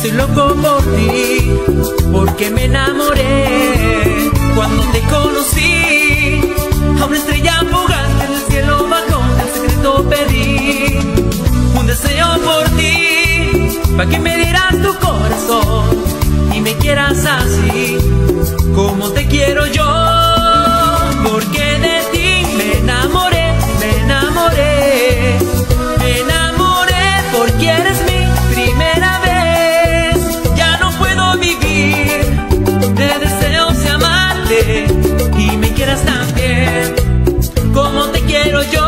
Estoy loco por ti, porque me enamoré cuando te conocí. A una estrella fugaz que en el cielo bajó, en secreto pedí un deseo por ti, para que me dieras tu corazón y me quieras así como te quiero yo. Porque de ti me enamoré, me enamoré, me enamoré, porque eres mi primera vez. Ya no puedo vivir de deseos de amarte y me quieras también como te quiero yo.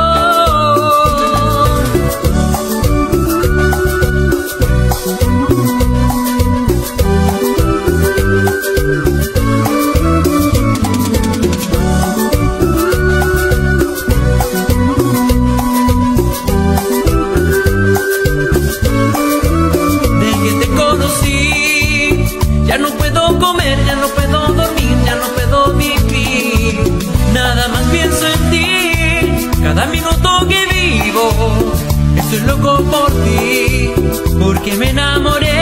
Ya no puedo comer, ya no puedo dormir, ya no puedo vivir. Nada más pienso en ti, cada minuto que vivo. Estoy loco por ti, porque me enamoré.